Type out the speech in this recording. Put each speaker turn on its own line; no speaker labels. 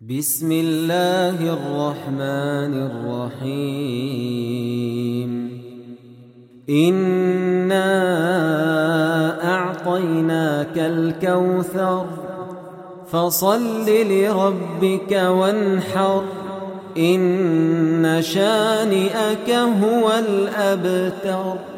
بسم الله الرحمن الرحيم إنا أعطيناك الكوثر فصل لربك وانحر إن شانئك هو الأبتر.